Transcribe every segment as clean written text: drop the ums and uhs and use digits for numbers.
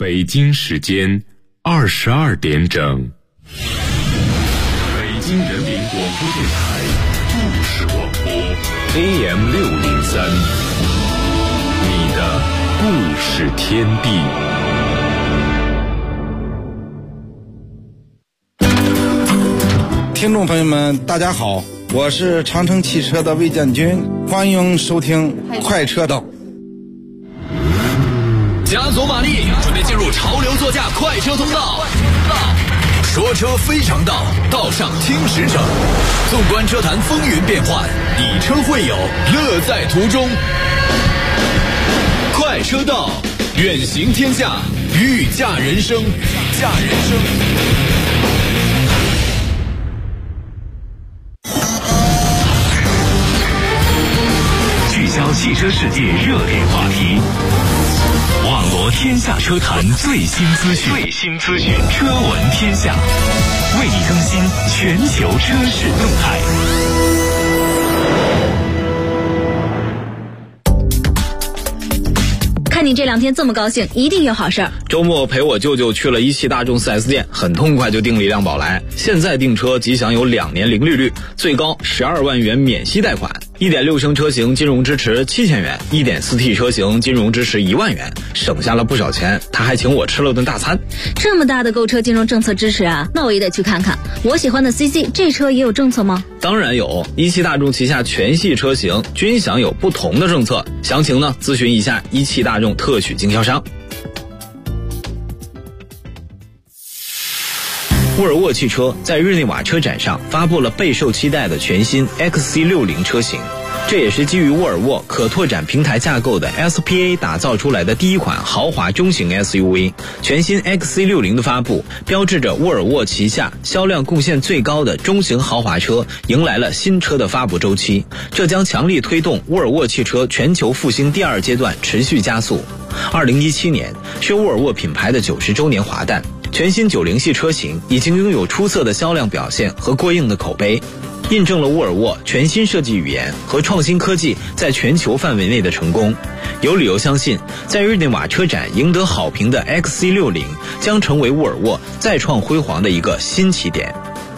北京时间22点整。北京人民广播电台故事广播 AM603， 你的故事天地。 听众朋友们大家好，我是长城汽车的魏建军，欢迎收听快车道。 加足马力，准备进入潮流座驾快车通道。说车非常道，道上听实诚。纵观车坛风云变幻，以车会友，乐在途中。快车道，远行天下，御驾人生，驾人生。 聚焦汽车世界热点话题，网罗天下车坛最新资讯，车闻天下，为你更新全球车市动态。 看你这两天这么高兴，一定有好事儿。 周末陪我舅舅去了一汽大众 4S 店，很痛快就订了一辆宝来。现在订车即享有2年零利率，最高12万元免息贷款。1.6升车型金融支持7000元，1.4T 车型金融支持1万元，省下了不少钱。他还请我吃了顿大餐。 这么大的购车金融政策支持啊，那我也得去看看。我喜欢的 CC 这车也有政策吗？ 当然有，一汽大众旗下全系车型均享有不同的政策，详情呢咨询一下一汽大众特许经销商。沃尔沃汽车在日内瓦车展上发布了备受期待的全新 XC60 车型，这也是基于沃尔沃可拓展平台架构的 SPA 打造出来的第一款豪华中型 SUV。 全新 XC60 的发布标志着沃尔沃旗下销量贡献最高的中型豪华车迎来了新车的发布周期，这将强力推动沃尔沃汽车全球复兴第二阶段持续加速。2017年是沃尔沃品牌的90周年华诞，全新90系车型已经拥有出色的销量表现和过硬的口碑，印证了沃尔沃全新设计语言和创新科技在全球范围内的成功。有理由相信，在日内瓦车展赢得好评的 XC60 将成为沃尔沃再创辉煌的一个新起点。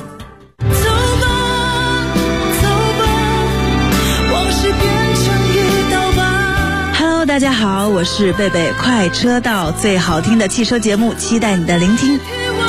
大家好，我是贝贝，快车道最好听的汽车节目，期待你的聆听。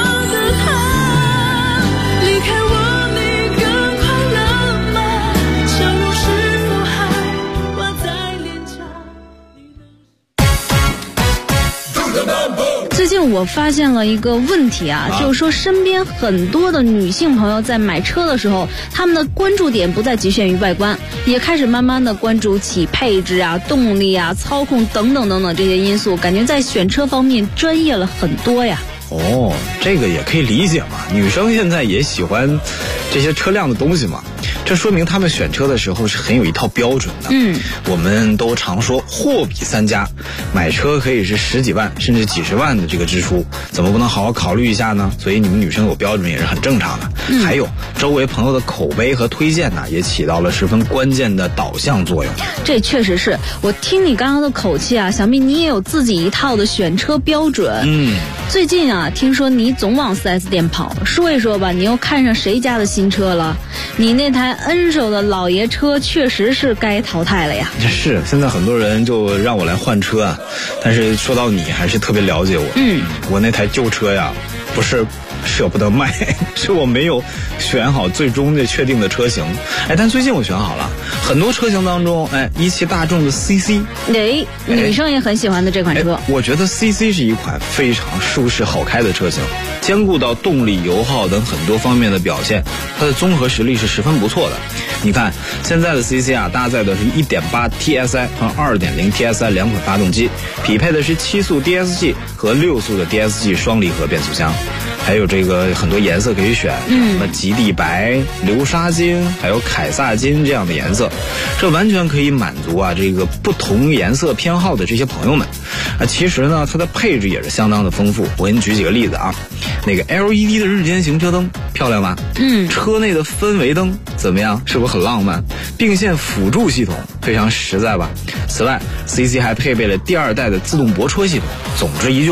最近我发现了一个问题啊，就是说身边很多的女性朋友在买车的时候，她们的关注点不再局限于外观，也开始慢慢的关注起配置啊、动力啊、操控等等等等这些因素，感觉在选车方面专业了很多呀。 哦，这个也可以理解嘛，女生现在也喜欢这些车辆的东西嘛，这说明他们选车的时候是很有一套标准的。我们都常说货比三家，买车可以是10几万甚至几十万的这个支出，怎么不能好好考虑一下呢？所以你们女生有标准也是很正常的。还有周围朋友的口碑和推荐呢，也起到了十分关键的导向作用。 这确实是，我听你刚刚的口气啊，想必你也有自己一套的选车标准。最近啊，听说你总往 4S 店跑，说一说吧，你又看上谁家的新车了？你那台恩手的老爷车确实是该淘汰了呀。 是，现在很多人就让我来换车啊，但是说到你还是特别了解我。我那台旧车呀，不是舍不得卖，是我没有选好最终的确定的车型。但最近我选好了，很多车型当中，一汽大众的 CC， 女生也很喜欢的这款车。 我觉得 CC 是一款非常舒适好开的车型，兼顾到动力、油耗等很多方面的表现，它的综合实力是十分不错的。你看现在的 CC 啊，搭载的是 1.8 TSI 和 2.0 TSI 两款发动机，匹配的是7速 DSG 和6速的 DSG 双离合变速箱，还有这个很多颜色可以选，什么极地白、流沙金还有凯撒金这样的颜色，这完全可以满足啊这个不同颜色偏好的这些朋友们。其实呢它的配置也是相当的丰富，我给你举几个例子啊。那个 LED 的日间行车灯漂亮吧？车内的氛围灯怎么样？是不是很浪漫？并线辅助系统非常实在吧？此外 CC 还配备了第2代的自动泊车系统。总之一句话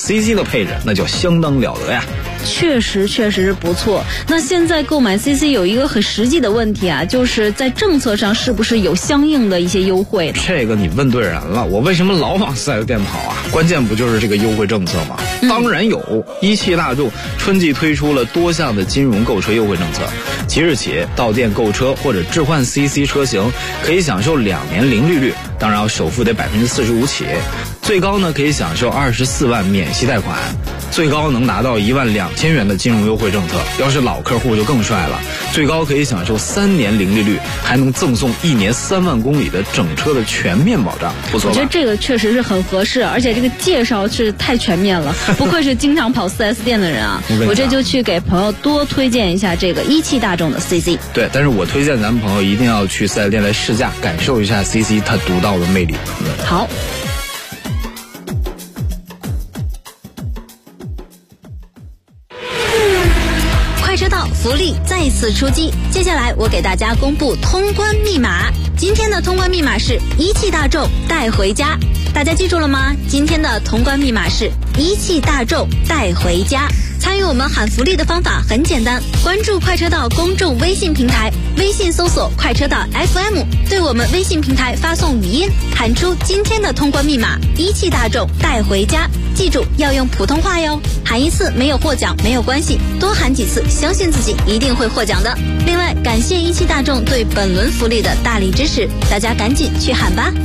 CC 的配置那就相当了得呀。 确实不错。那现在购买 CC 有一个很实际的问题啊，就是在政策上是不是有相应的一些优惠呢？ 这个你问对人了，我为什么老往4S店跑啊？关键不就是这个优惠政策吗？当然有，一汽大众春季推出了多项的金融购车优惠政策，即日起到店购车或者置换 CC 车型可以享受2年零利率，当然首付得45%起，最高呢可以享受24万免息贷款，最高能拿到12000元的金融优惠政策。要是老客户就更帅了，最高可以享受3年零利率，还能赠送1年3万公里的整车的全面保障，不错吧？ 我觉得这个确实是很合适，而且这个介绍是太全面了，不愧是经常跑 4S 店的人啊！我这就去给朋友多推荐一下这个一汽大众的 CC。 对，但是我推荐咱们朋友一定要去 4S 店来试驾，感受一下 CC 它独到的魅力。 好。 快车道福利再次出击，接下来我给大家公布通关密码。今天的通关密码是一汽大众带回家，大家记住了吗？今天的通关密码是一汽大众带回家。参与我们喊福利的方法很简单，关注快车道公众微信平台，微信搜索快车道 FM， 对我们微信平台发送语音，喊出今天的通关密码一汽大众带回家，记住要用普通话哟。喊一次没有获奖没有关系，多喊几次，相信自己一定会获奖的。另外感谢一汽大众对本轮福利的大力支持，大家赶紧去喊吧。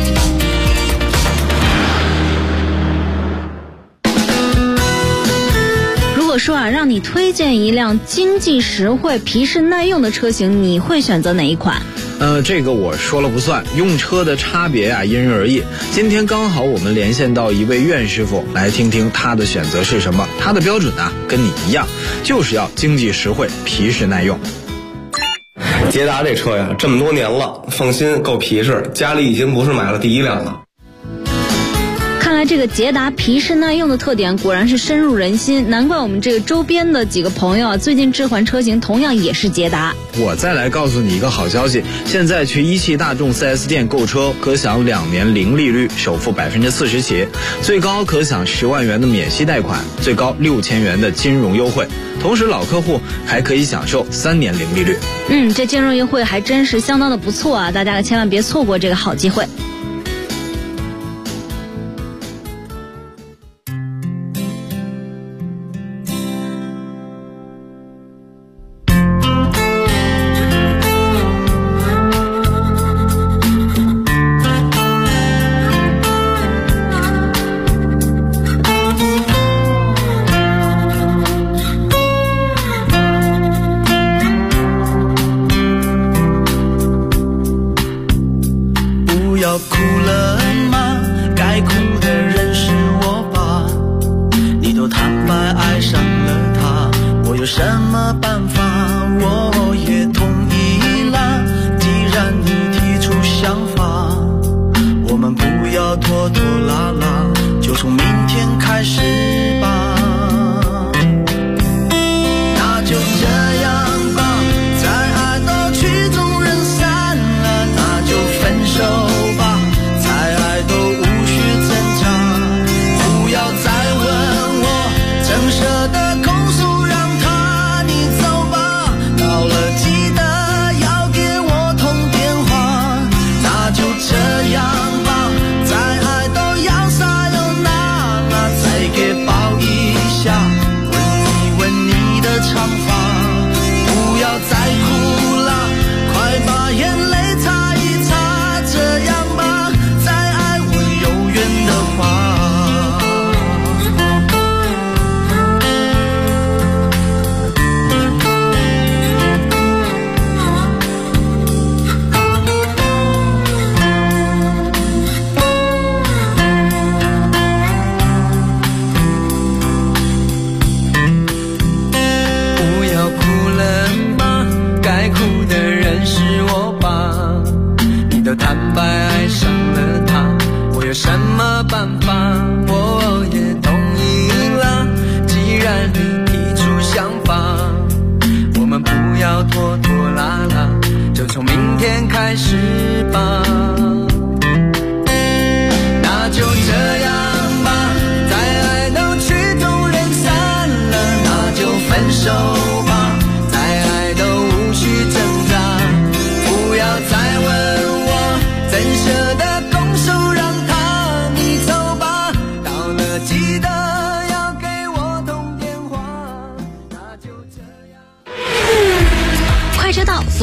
如果说啊，让你推荐一辆经济实惠、皮实耐用的车型，你会选择哪一款？ 这个我说了不算，用车的差别啊因人而异。今天刚好我们连线到一位苑师傅，来听听他的选择是什么。他的标准呢跟你一样，就是要经济实惠、皮实耐用。 捷达这车呀，这么多年了，放心够皮实，家里已经不是买了第一辆了。 看来这个捷达皮实耐用的特点果然是深入人心，难怪我们这个周边的几个朋友啊，最近置换车型同样也是捷达。 我再来告诉你一个好消息，现在去一汽大众 4S 店购车可享2年零利率，首付40%起，最高可享10万元的免息贷款，最高6000元的金融优惠，同时老客户还可以享受3年零利率。 这金融优惠还真是相当的不错啊，大家可千万别错过这个好机会。 那就这样吧，在爱都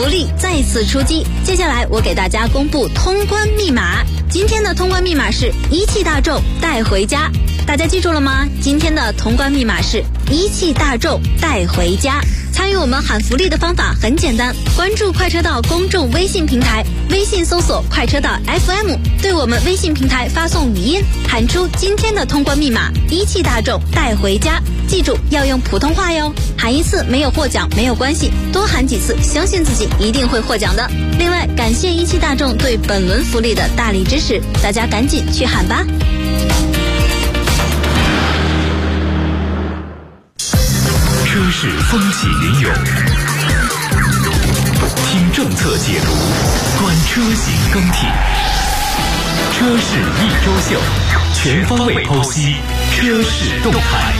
福利再次出击。接下来我给大家公布通关密码。今天的通关密码是一汽大众带回家，大家记住了吗？今天的通关密码是一汽大众带回家。参与我们喊福利的方法很简单，关注快车道公众微信平台，微信搜索快车道 FM， 对我们微信平台发送语音，喊出今天的通关密码一汽大众带回家，记住要用普通话哟。喊一次没有获奖没有关系，多喊几次，相信自己一定会获奖的。另外感谢一汽大众对本轮福利的大力支持，大家赶紧去喊吧。 车市风起云涌，听政策解读，观车型更替。车市一周秀，全方位剖析车市动态。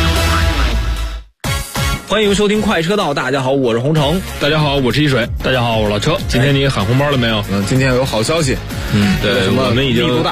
欢迎收听快车道，大家好，我是洪城。 大家好，我是一水。大家好，我是老车。今天你喊红包了没有？ 今天有好消息。 对，我们已经力度大。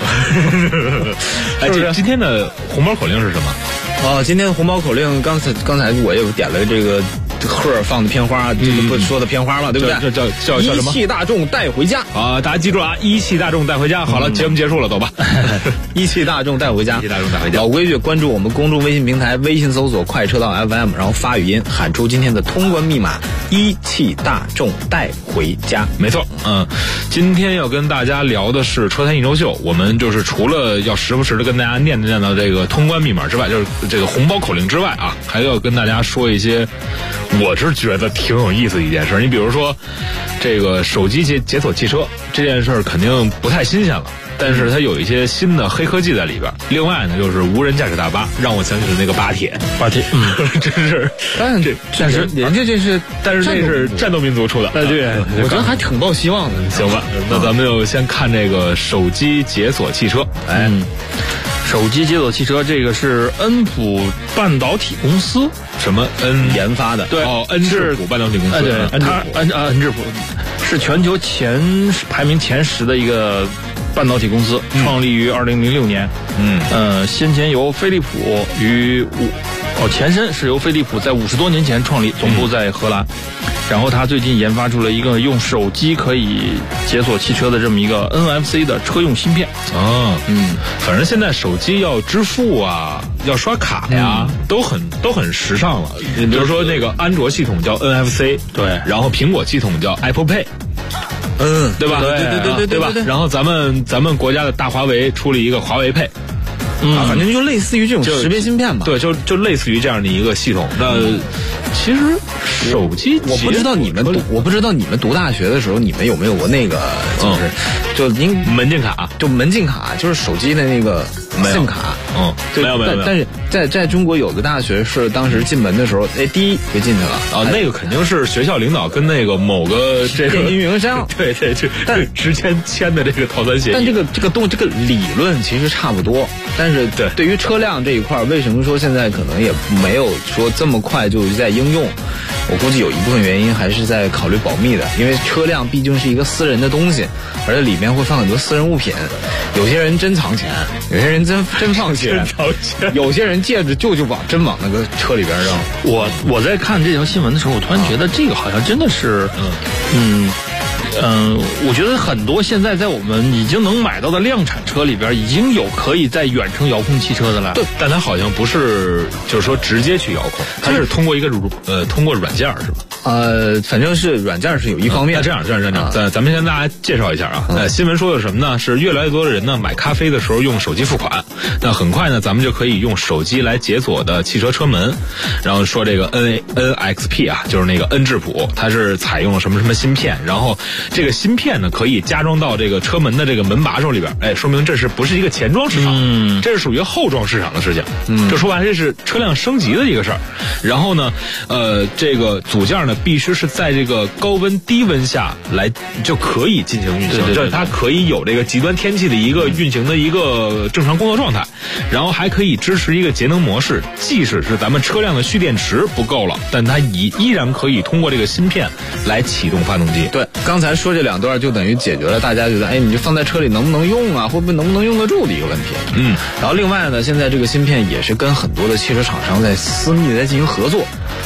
今天的红包口令是什么？ 今天的红包口令，刚才我也点了这个贺放的片花，这个不说的片花嘛，对不对？ 这叫什么？ 一汽大众带回家啊！大家记住了啊！一汽大众带回家。好了，节目结束了，走吧。 一汽大众带回家， 一汽大众带回家。 老规矩，关注我们公众微信平台，微信搜索快车道 FM， 然后发语音喊出今天的通关密码：一汽大众带回家。 没错，今天要跟大家聊的是车坛一周秀。我们就是除了要时不时的跟大家念到这个通关密码之外，就是这个红包口令之外啊，还要跟大家说一些我是觉得挺有意思的一件事。你比如说这个手机解锁汽车这件事肯定不太新鲜了，但是它有一些新的黑科技在里边。另外呢，就是无人驾驶大巴，让我想起了那个巴铁，真是。但是人家这是战斗民族出的， 对，我觉得还挺抱希望的。 行吧，那咱们就先看这个手机解锁汽车。 手机解锁汽车，这个是恩普半导体公司什么研发的？ 对， 恩智浦半导体公司。 对，恩智浦是全球排名前10的一个半导体公司，创立于2006年。先前由飞利浦前身是由飞利浦在50多年前创立，总部在荷兰。然后他最近研发出了一个用手机可以解锁汽车的这么一个 NFC 的车用芯片。 反正现在手机要支付啊，要刷卡呀，都很时尚了。比如说那个安卓系统叫 NFC， 对，然后苹果系统叫 Apple Pay。对吧？对吧？然后咱们国家的大华为出了一个华为Pay。 反正就类似于这种识别芯片吧。 对，就类似于这样的一个系统。那其实手机， 我不知道你们读大学的时候，你们有没有过那个，就您门禁卡， 就是手机的那个 SIM 卡。 没有。 但是在中国有的大学是当时进门的时候，第一就进去了。 那个肯定是学校领导跟那个某个这个电信运营商对，但之前签的这个套餐协议。 但这个理论其实差不多。但是对于车辆这一块，为什么说现在可能也没有说这么快就在应用？我估计有一部分原因还是在考虑保密的，因为车辆毕竟是一个私人的东西，而且里面会放很多私人物品。有些人真藏钱，有些人真放钱，有些人借着就往那个车里边扔。 我在看这条新闻的时候，我突然觉得这个好像真的是，我觉得很多现在在我们已经能买到的量产车里边，已经有可以在远程遥控汽车的了。 对，但它好像不是，就是说直接去遥控，它是通过通过软件是吧？ 反正是软件是有一方面。 那这样，咱们先跟大家介绍一下啊。新闻说的什么呢？是越来越多的人呢买咖啡的时候用手机付款，那很快呢咱们就可以用手机来解锁的汽车车门。然后说这个 NXP 啊，就是那个恩智浦，它是采用了什么芯片，然后这个芯片呢可以加装到这个车门的这个门把手里边，说明这是不是一个前装市场？这是属于后装市场的事情。这说白了这是车辆升级的一个事儿。然后呢，这个组件呢必须是在这个高温低温下来就可以进行运行，就是它可以有这个极端天气的一个运行的一个正常工作状态，然后还可以支持一个节能模式，即使是咱们车辆的蓄电池不够了，但它依然可以通过这个芯片来启动发动机。 对，刚才说这2段就等于解决了大家觉得你就放在车里能不能用啊，会不会能不能用得住的一个问题。 嗯， 然后另外呢，现在这个芯片也是跟很多的汽车厂商在私密的在进行合作。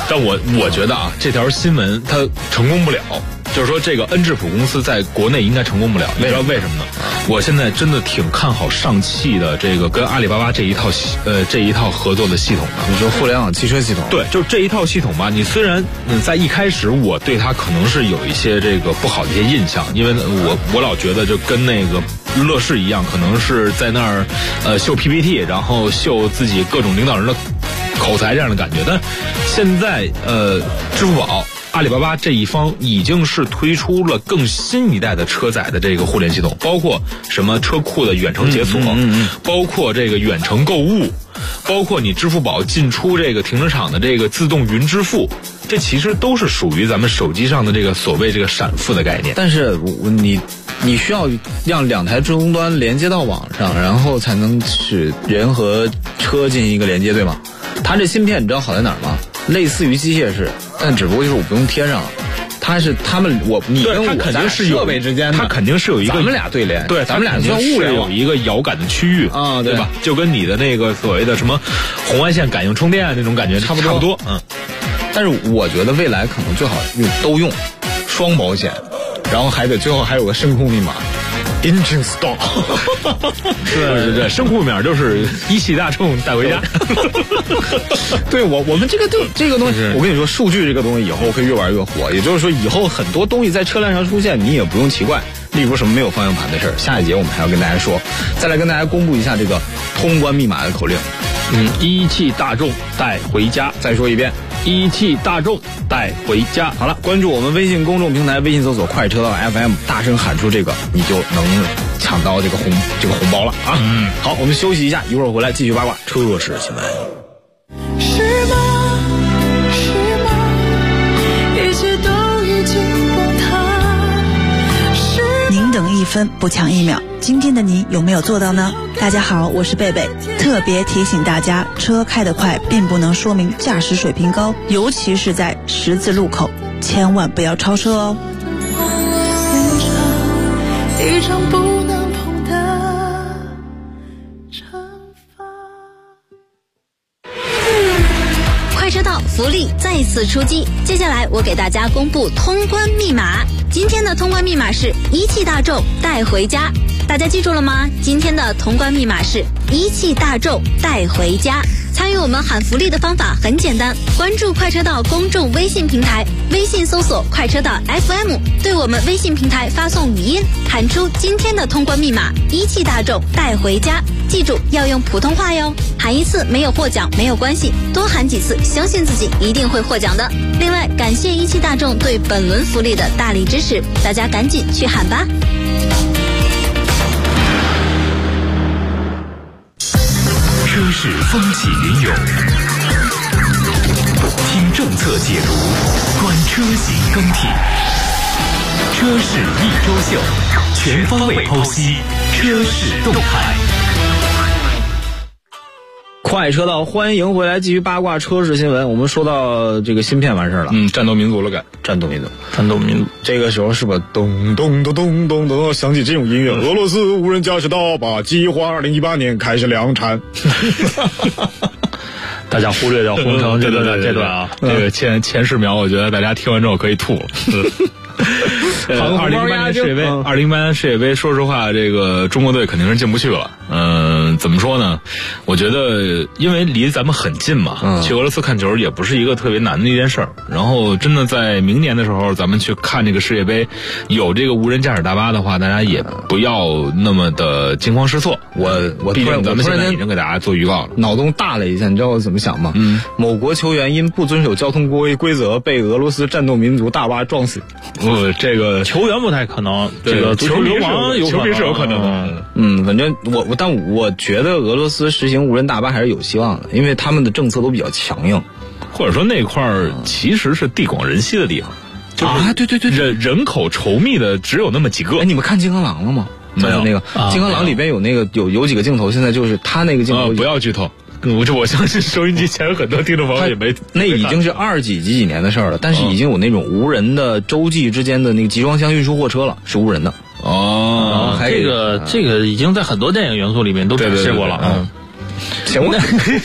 但我觉得啊，这条新闻它成功不了。就是说，这个恩智浦公司在国内应该成功不了，你知道为什么呢？我现在真的挺看好上汽的这个跟阿里巴巴这一套合作的系统的。 你说互联网汽车系统？ 对，就是这一套系统吧。你虽然在一开始我对它可能是有一些这个不好的一些印象，因为我老觉得就跟那个乐视一样，可能是在那儿秀 PPT， 然后秀自己各种领导人的口才这样的感觉。但现在支付宝、阿里巴巴这一方已经是推出了更新一代的车载的这个互联系统，包括什么车库的远程解锁，包括这个远程购物，包括你支付宝进出这个停车场的这个自动云支付，这其实都是属于咱们手机上的这个所谓这个闪付的概念。 但是你需要让两台终端连接到网上，然后才能使人和车进行一个连接，对吗？它这芯片你知道好在哪儿吗？类似于机械式，但只不过就是我不用贴上了。你跟我肯定是设备之间的， 它肯定是有一个咱们俩对联， 对， 咱们俩就物联有一个遥感的区域啊，对吧？就跟你的那个所谓的什么红外线感应充电那种感觉差不多。 但是我觉得未来可能最好都用双保险，然后最后还有个声控密码。Engine stop， 对，声控密码就是一汽大众带回家。 对，我们这个东西，我跟你说，数据这个东西以后会越玩越火。也就是说，以后很多东西在车辆上出现，你也不用奇怪。例如什么没有方向盘的事儿，下一节我们还要跟大家说。再来跟大家公布一下这个通关密码的口令。 一汽大众带回家。 再说一遍， 一汽大众带回家。 好了，关注我们微信公众平台，微信搜索快车道 FM， 大声喊出这个，你就能抢到这个红包了啊！好，我们休息一下，一会儿回来继续八卦车市新闻。 是吗？一切都已经崩塌。 您等1分不抢1秒，今天的你有没有做到呢？大家好，我是贝贝，特别提醒大家，车开得快并不能说明驾驶水平高，尤其是在十字路口，千万不要超车哦。 一场不能碰的惩罚。 快车道福利再次出击，接下来我给大家公布通关密码。今天的通关密码是一汽大众带回家，大家记住了吗？今天的通关密码是一汽大众带回家。参与我们喊福利的方法很简单，关注快车道公众微信平台，微信搜索快车道 FM， 对我们微信平台发送语音，喊出今天的通关密码一汽大众带回家，记住要用普通话哟。喊一次没有获奖没有关系，多喊几次，相信自己一定会获奖的。另外感谢一汽大众对本轮福利的大力支持，大家赶紧去喊吧。 车市风起云涌，听政策解读，观车型更替。车市一周秀，全方位剖析车市动态。 快车道，欢迎回来，继续八卦车市新闻。我们说到这个芯片完事了， 战斗民族了， 战斗民族。 这个时候是不是咚咚咚咚咚咚响起这种音乐？俄罗斯无人驾驶大巴计划2018年开始量产。 大家忽略掉红城这段啊， 这个前10秒，我觉得大家听完之后可以吐了。2018年世界杯，说实话，这个中国队肯定是进不去了。怎么说呢？我觉得因为离咱们很近嘛，去俄罗斯看球也不是一个特别难的一件事儿。然后真的在明年的时候，咱们去看这个世界杯，有这个无人驾驶大巴的话，大家也不要那么的惊慌失措。毕竟咱们现在已经给大家做预告了， 脑洞大了一下，你知道我怎么想吗？某国球员因不遵守交通规则被俄罗斯战斗民族大巴撞死。 这个球员不太可能，这个足球流氓球迷是有可能的。 反正我觉得俄罗斯实行无人大巴还是有希望的，因为他们的政策都比较强硬， 或者说那块儿其实是地广人稀的地方， 对， 人口稠密的只有那么几个。 你们看金刚狼了吗？ 没有。 那个金刚狼里边有几个镜头，现在就是他那个镜头， 不要剧透。我相信收音机前有很多听众朋友也没， 那已经是几年的事儿了，但是已经有那种无人的洲际之间的那个集装箱运输货车了，是无人的。 这个已经在很多电影元素里面都展示过了。 行吧，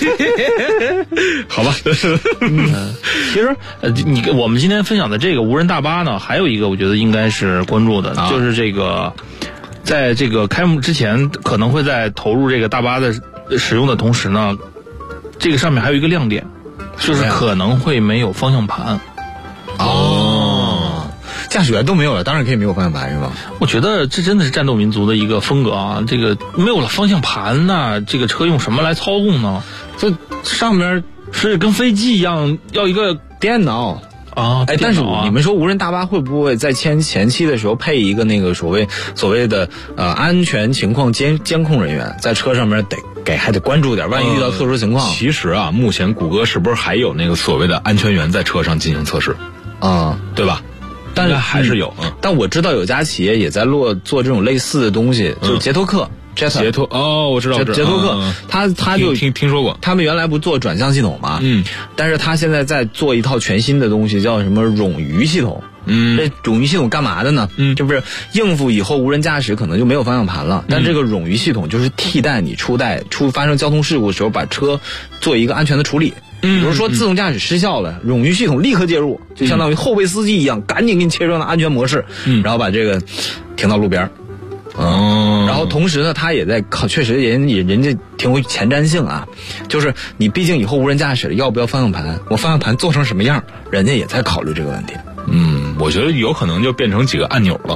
好吧。 其实我们今天分享的这个无人大巴呢，还有一个我觉得应该是关注的，就是这个在这个开幕之前，可能会在投入这个大巴的使用的同时呢，这个上面还有一个亮点，就是可能会没有方向盘。 驾驶员都没有了，当然可以没有方向盘是吧？ 我觉得这真的是战斗民族的一个风格啊！这个没有了方向盘呢，这个车用什么来操控呢？ 这上面是跟飞机一样要一个电脑啊！ 但是你们说无人大巴会不会在前期的时候配一个那个所谓的安全情况监控人员在车上面还得关注点，万一遇到特殊情况。 其实啊，目前谷歌是不是还有那个所谓的安全员在车上进行测试？对吧？ 但是还是有， 但我知道有家企业也在做这种类似的东西，就是捷托克。 捷托我知道捷托克，他就听说过。 他们原来不做转向系统嘛，但是他现在在做一套全新的东西，叫什么冗余系统。这冗余系统干嘛的呢？这不是应付以后无人驾驶可能就没有方向盘了，但这个冗余系统就是替代你发生交通事故的时候把车做一个安全的处理。比如说自动驾驶失效了，冗余系统立刻介入，就相当于后备司机一样，赶紧给你切换到安全模式，然后把这个停到路边。然后同时呢，他也在确实人家挺有前瞻性啊，就是你毕竟以后无人驾驶要不要方向盘，我方向盘做成什么样，人家也在考虑这个问题。 我觉得有可能就变成几个按钮了。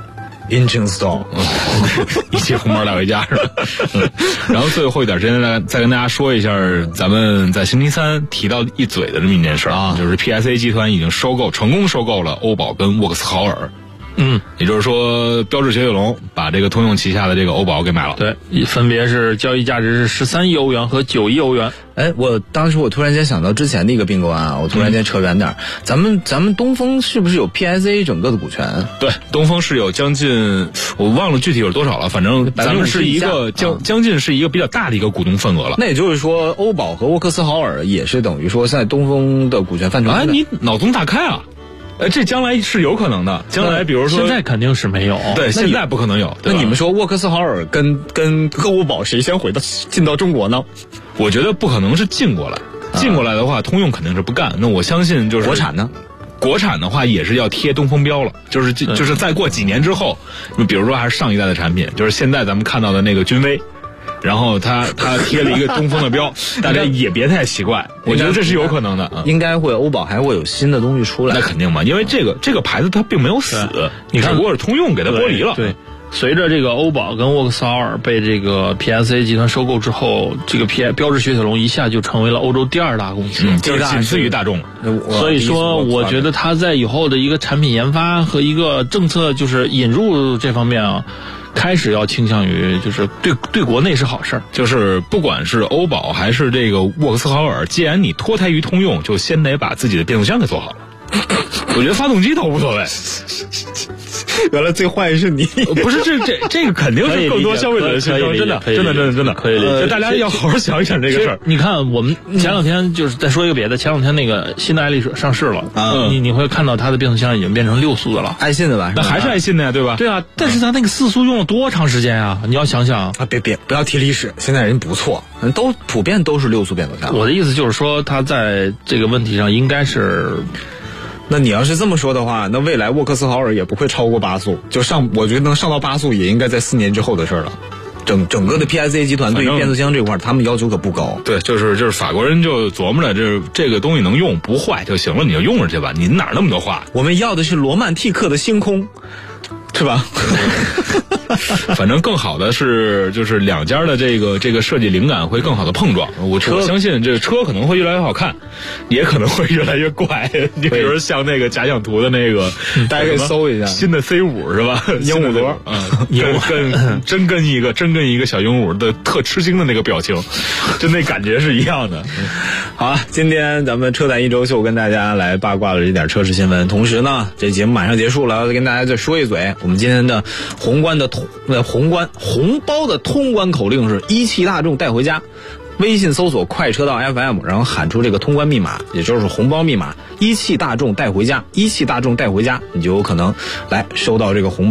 Engine stop， 一起红包带回家是吧？然后最后一点时间再跟大家说一下，咱们在星期三提到一嘴的这么一件事啊，就是 PSA 集团已经成功收购了欧宝跟沃克斯豪尔。也就是说，标致雪铁龙把这个通用旗下的这个欧宝给买了。 对，分别是交易价值是13亿欧元和9亿欧元。 当时我突然间想到之前的一个并购案，我突然间扯远点，咱们东风是不是有 PSA 整个的股权？ 对，东风是有将近，我忘了具体有多少了，反正咱们是一个将近是一个比较大的一个股东份额了。 那也就是说，欧宝和沃克斯豪尔也是等于说在东风的股权范畴内。 你脑洞大开啊！这将来是有可能的，将来比如说现在肯定是没有， 对，现在不可能有。 那你们说沃克斯豪尔跟欧宝谁先进到中国呢？ 我觉得不可能是进过来，进过来的话，通用肯定是不干。那我相信就是国产呢？ 国产的话也是要贴东风标了，就是再过几年之后，比如说还是上一代的产品，就是现在咱们看到的那个君威。然后他贴了一个东风的标，大家也别太奇怪，我觉得这是有可能的。 应该会，欧宝还会有新的东西出来。 那肯定嘛，因为这个牌子它并没有死，你看，只不过是通用给它剥离了。 对，随着这个欧宝跟沃克斯豪尔被这个 PSA 集团收购之后，这个标致雪铁龙一下就成为了欧洲第2大公司， 就是仅次于大众。 所以说，我觉得它在以后的一个产品研发和一个政策就是引入这方面啊。开始要倾向于就是对国内是好事儿， 就是不管是欧宝还是这个沃克斯豪尔，既然你脱胎于通用，就先得把自己的变速箱给做好了。我觉得发动机都无所谓。 原来最坏是你， 不是这个肯定是更多消费者的心声，真的可以理解。大家要好好想一想这个事儿。 你看，我们前两天就是再说一个别的，前两天那个新的爱丽舍上市了，你会看到它的变速箱已经变成6速的了， 爱信的吧？ 那还是爱信的呀，对吧？ 对啊，但是它那个4速用了多长时间啊？你要想想啊，别不要提历史，现在人不错，都普遍都是6速变速箱。 我的意思就是说，它在这个问题上应该是。 那你要是这么说的话，那未来沃克斯豪尔也不会超过8速，我觉得能上到8速也应该在4年之后的事了。整个的 PSA 集团对于变速箱这块，他们要求可不高。 对，就是法国人就琢磨着这个东西能用不坏就行了，你就用着去吧，你哪那么多话？ 我们要的是罗曼蒂克的星空，是吧？ 反正更好的是，就是两家的这个设计灵感会更好的碰撞。我相信这个车可能会越来越好看，也可能会越来越怪。你比如说像那个假想图的那个， 大家可以搜一下新的 C5是吧？ 鹦鹉螺， 真跟一个小鹦鹉的特吃惊的那个表情，就那感觉是一样的。 好啊，今天咱们车展一周秀跟大家来八卦了这点车市新闻，同时呢，这节目马上结束了，要跟大家再说一嘴，我们今天的宏包的通关口令是一汽大众带回家。微信搜索快车道 FM， 然后喊出这个通关密码，也就是红包密码，一汽大众带回家，一汽大众带回家，你就有可能来收到这个红包了。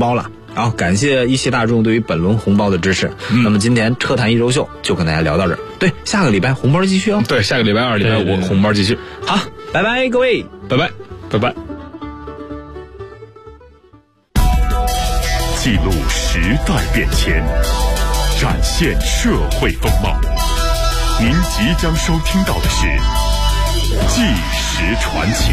好，感谢一汽大众对于本轮红包的支持。那么今天车谈一周秀就跟大家聊到这儿。对，下个礼拜红包继续哦。 对，下个礼拜2、礼拜5红包继续。 好，拜拜各位， 拜拜，拜拜。 记录时代变迁，展现社会风貌。您即将收听到的是《纪实传奇》。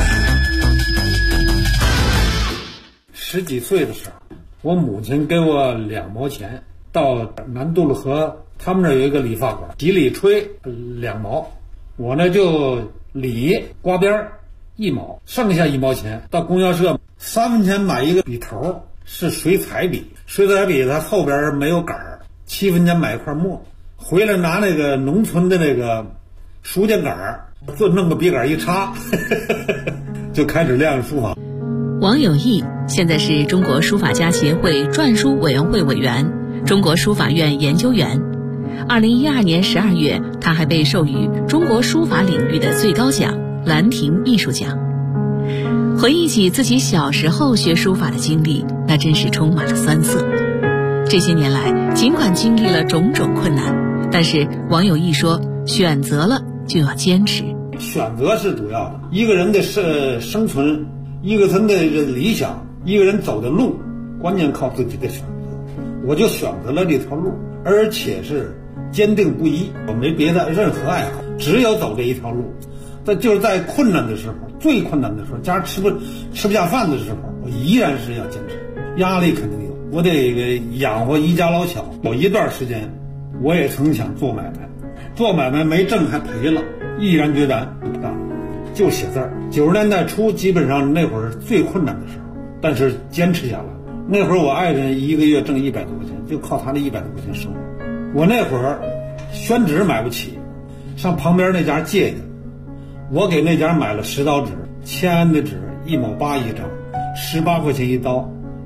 10几岁的时候，我母亲给我2毛钱，到南渡路河，他们那儿有一个理发馆，洗理吹2毛，我呢就理刮边1毛，剩下1毛钱到供销社3分钱买一个笔头，是水彩笔，水彩笔它后边没有杆儿，7分钱买一块墨，回来拿那个农村的那个书架杆儿，就弄个笔杆一插就开始练书法。 王有义现在是中国书法家协会篆书委员会委员、中国书法院研究员。2012年12月，他还被授予中国书法领域的最高奖兰亭艺术奖。回忆起自己小时候学书法的经历，那真是充满了酸涩。这些年来，尽管经历了种种困难，但是王有义说，选择了就要坚持。 选择是主要的，一个人的生存，一个人的理想，一个人走的路，关键靠自己的选择。我就选择了这条路，而且是坚定不移，我没别的任何爱好，只有走这一条路。这就是在困难的时候，最困难的时候，家吃不下饭的时候，我依然是要坚持。压力肯定有，我得养活一家老小。有一段时间，我也曾想做买卖，做买卖没挣还赔了，毅然决然不干，就写字儿。90年代初，基本上那会儿最困难的时候，但是坚持下来。那会儿我爱人1个月挣100多块钱，就靠他那100多块钱生活。我那会儿宣纸买不起，上旁边那家借的，我给那家买了10刀纸，签安的纸1毛8一张，18块钱一刀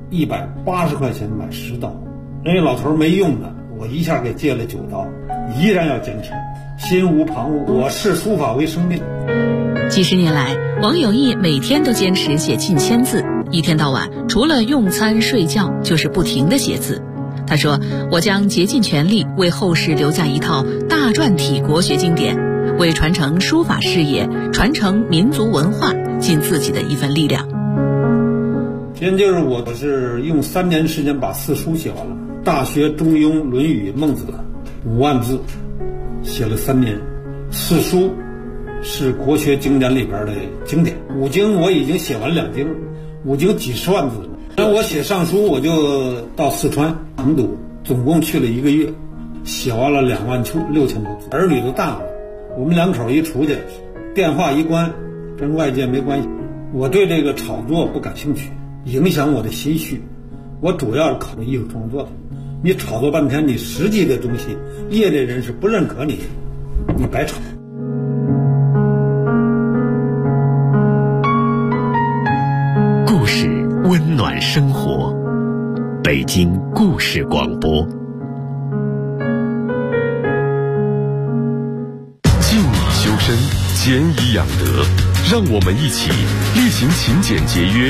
，180块钱买10刀。人家老头没用的，我一下给借了9刀，依然要坚持，心无旁骛。我视书法为生命。 几十年来，王有义每天都坚持写近1000字，一天到晚除了用餐睡觉就是不停地写字。他说，我将竭尽全力为后世留下一套大篆体国学经典，为传承书法事业、传承民族文化尽自己的一份力量。 现就是我是用3年时间把4书写完了，《大学》《中庸》《论语》《孟子》5万字，写了3年。4书是国学经典里边的经典，5经我已经写完2经，5经几十万字了。那我写上书，我就到四川成都，总共去了1个月，写完了26000多字。儿女都大了，我们2口一出去，电话一关，跟外界没关系。我对这个炒作不感兴趣，影响我的心绪。我主要是考虑艺术创作的。你炒作半天，你实际的东西，业内人士不认可你，你白炒。 故事温暖生活，北京故事广播。静以修身，俭以养德，让我们一起力行勤俭节约。